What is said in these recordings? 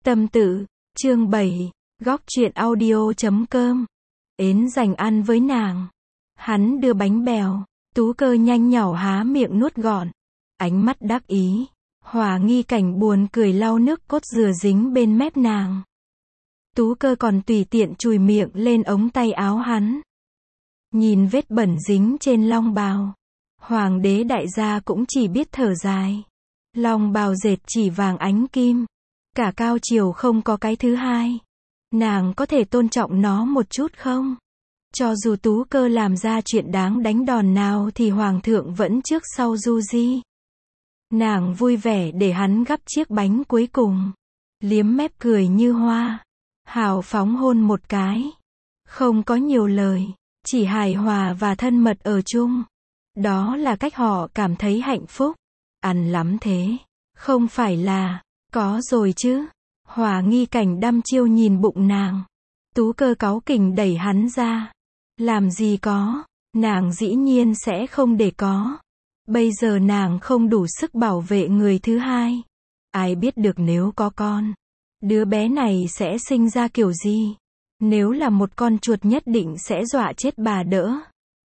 Tâm tự, chương 7, góc truyện audio.com. Ến dành ăn với nàng. Hắn đưa bánh bèo, Tú Cơ nhanh nhảu há miệng nuốt gọn. Ánh mắt đắc ý. Hòa Nghi Cảnh buồn cười lau nước cốt dừa dính bên mép nàng. Tú Cơ còn tùy tiện chùi miệng lên ống tay áo hắn. Nhìn vết bẩn dính trên long bào. Hoàng đế đại gia cũng chỉ biết thở dài. Long bào dệt chỉ vàng ánh kim. Cả cao triều không có cái thứ hai. Nàng có thể tôn trọng nó một chút không? Cho dù Tú Cơ làm ra chuyện đáng đánh đòn nào thì hoàng thượng vẫn trước sau du di. Nàng vui vẻ để hắn gắp chiếc bánh cuối cùng. Liếm mép cười như hoa. Hào phóng hôn một cái. Không có nhiều lời. Chỉ hài hòa và thân mật ở chung. Đó là cách họ cảm thấy hạnh phúc. Ăn lắm thế. Không phải là, có rồi chứ. Hòa Nghi Cảnh đăm chiêu nhìn bụng nàng. Tú Cơ cáu kỉnh đẩy hắn ra. Làm gì có, nàng dĩ nhiên sẽ không để có. Bây giờ nàng không đủ sức bảo vệ người thứ hai. Ai biết được nếu có con, đứa bé này sẽ sinh ra kiểu gì. Nếu là một con chuột nhất định sẽ dọa chết bà đỡ.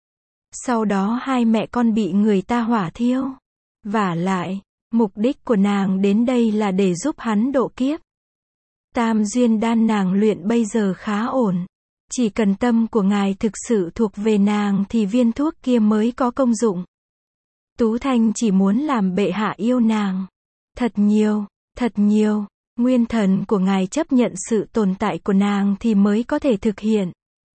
Sau đó hai mẹ con bị người ta hỏa thiêu. Vả lại, mục đích của nàng đến đây là để giúp hắn độ kiếp. Tam duyên đan nàng luyện bây giờ khá ổn. Chỉ cần tâm của ngài thực sự thuộc về nàng thì viên thuốc kia mới có công dụng. Tú Thanh chỉ muốn làm bệ hạ yêu nàng. Thật nhiều, thật nhiều. Nguyên thần của ngài chấp nhận sự tồn tại của nàng thì mới có thể thực hiện.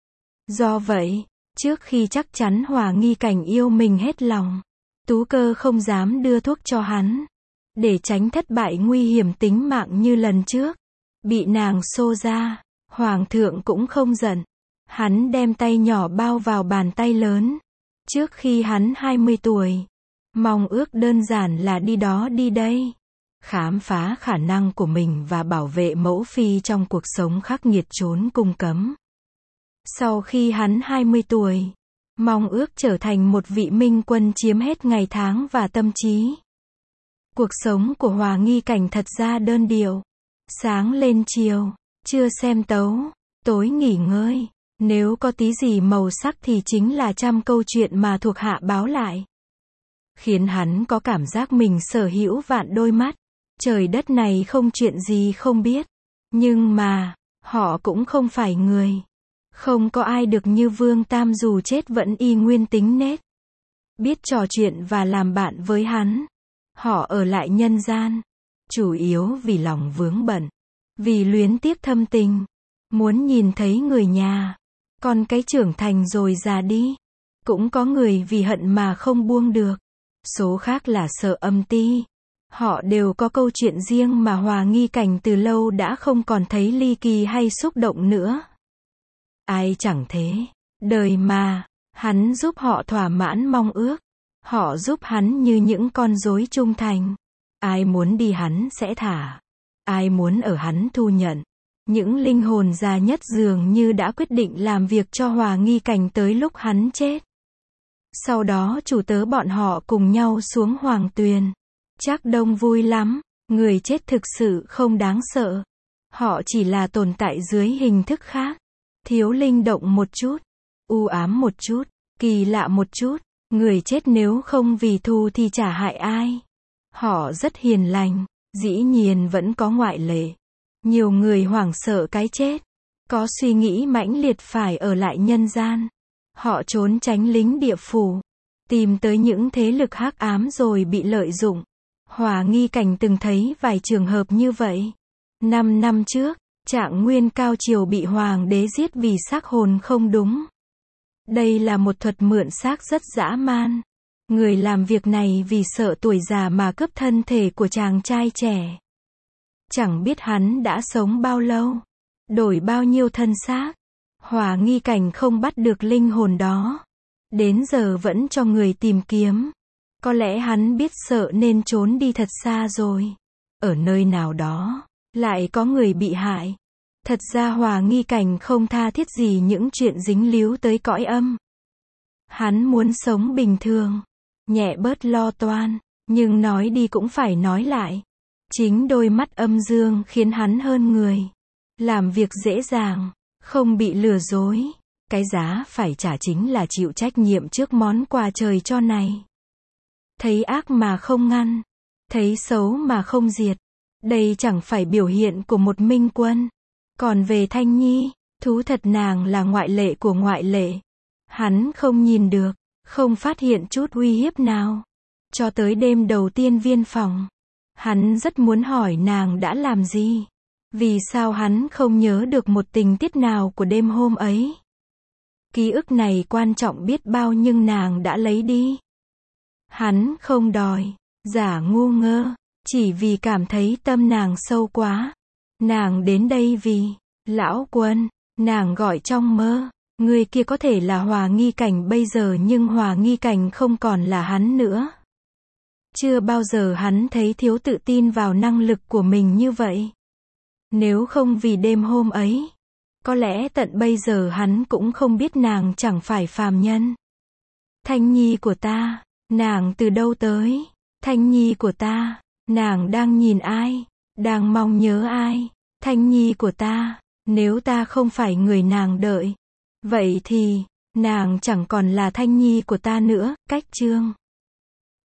Do vậy, trước khi chắc chắn Hòa Nghi Cảnh yêu mình hết lòng, Tú Cơ không dám đưa thuốc cho hắn. Để tránh thất bại nguy hiểm tính mạng như lần trước. Bị nàng xô ra, hoàng thượng cũng không giận. Hắn đem tay nhỏ bao vào bàn tay lớn. Trước khi hắn 20 tuổi, mong ước đơn giản là đi đó đi đây. Khám phá khả năng của mình và bảo vệ mẫu phi trong cuộc sống khắc nghiệt trốn cung cấm. Sau khi hắn 20 tuổi, mong ước trở thành một vị minh quân chiếm hết ngày tháng và tâm trí. Cuộc sống của Hòa Nghi Cảnh thật ra đơn điệu. Sáng lên chiều, trưa xem tấu, tối nghỉ ngơi. Nếu có tí gì màu sắc thì chính là trăm câu chuyện mà thuộc hạ báo lại. Khiến hắn có cảm giác mình sở hữu vạn đôi mắt. Trời đất này không chuyện gì không biết. Nhưng mà, họ cũng không phải người. Không có ai được như Vương Tam dù chết vẫn y nguyên tính nết. Biết trò chuyện và làm bạn với hắn. Họ ở lại nhân gian. Chủ yếu vì lòng vướng bận. Vì luyến tiếc thâm tình. Muốn nhìn thấy người nhà. Con cái trưởng thành rồi già đi. Cũng có người vì hận mà không buông được. Số khác là sợ âm ti. Họ đều có câu chuyện riêng mà Hòa Nghi Cảnh từ lâu đã không còn thấy ly kỳ hay xúc động nữa. Ai chẳng thế. Đời mà, hắn giúp họ thỏa mãn mong ước. Họ giúp hắn như những con rối trung thành. Ai muốn đi hắn sẽ thả. Ai muốn ở hắn thu nhận. Những linh hồn già nhất dường như đã quyết định làm việc cho Hòa Nghi Cảnh tới lúc hắn chết. Sau đó chủ tớ bọn họ cùng nhau xuống Hoàng Tuyền. Trác Đông vui lắm. Người chết thực sự không đáng sợ. Họ chỉ là tồn tại dưới hình thức khác. Thiếu linh động một chút. U ám một chút. Kỳ lạ một chút. Người chết nếu không vì thù thì chả hại ai. Họ rất hiền lành. Dĩ nhiên vẫn có ngoại lệ. Nhiều người hoảng sợ cái chết. Có suy nghĩ mãnh liệt phải ở lại nhân gian. Họ trốn tránh lính địa phủ. Tìm tới những thế lực hắc ám rồi bị lợi dụng. Hòa Nghi Cảnh từng thấy vài trường hợp như vậy. 5 năm trước, Trạng Nguyên Cao Triều bị hoàng đế giết vì xác hồn không đúng. Đây là một thuật mượn xác rất dã man. Người làm việc này vì sợ tuổi già mà cướp thân thể của chàng trai trẻ. Chẳng biết hắn đã sống bao lâu. Đổi bao nhiêu thân xác. Hòa Nghi Cảnh không bắt được linh hồn đó. Đến giờ vẫn cho người tìm kiếm. Có lẽ hắn biết sợ nên trốn đi thật xa rồi. Ở nơi nào đó, lại có người bị hại. Thật ra Hòa Nghi Cảnh không tha thiết gì những chuyện dính líu tới cõi âm. Hắn muốn sống bình thường. Nhẹ bớt lo toan. Nhưng nói đi cũng phải nói lại. Chính đôi mắt âm dương khiến hắn hơn người. Làm việc dễ dàng, không bị lừa dối. Cái giá phải trả chính là chịu trách nhiệm trước món quà trời cho này. Thấy ác mà không ngăn, thấy xấu mà không diệt. Đây chẳng phải biểu hiện của một minh quân. Còn về Thanh Nhi, thú thật nàng là ngoại lệ của ngoại lệ. Hắn không nhìn được, không phát hiện chút uy hiếp nào. Cho tới đêm đầu tiên viên phòng, hắn rất muốn hỏi nàng đã làm gì. Vì sao hắn không nhớ được một tình tiết nào của đêm hôm ấy. Ký ức này quan trọng biết bao nhưng nàng đã lấy đi. Hắn không đòi, giả ngu ngơ, chỉ vì cảm thấy tâm nàng sâu quá. Nàng đến đây vì, lão quân, nàng gọi trong mơ. Người kia có thể là Hòa Nghi Cảnh bây giờ nhưng Hòa Nghi Cảnh không còn là hắn nữa. Chưa bao giờ hắn thấy thiếu tự tin vào năng lực của mình như vậy. Nếu không vì đêm hôm ấy, có lẽ tận bây giờ hắn cũng không biết nàng chẳng phải phàm nhân. Thanh Nhi của ta, nàng từ đâu tới? Thanh Nhi của ta, nàng đang nhìn ai? Đang mong nhớ ai? Thanh Nhi của ta, nếu ta không phải người nàng đợi, vậy thì, nàng chẳng còn là Thanh Nhi của ta nữa. Cách chương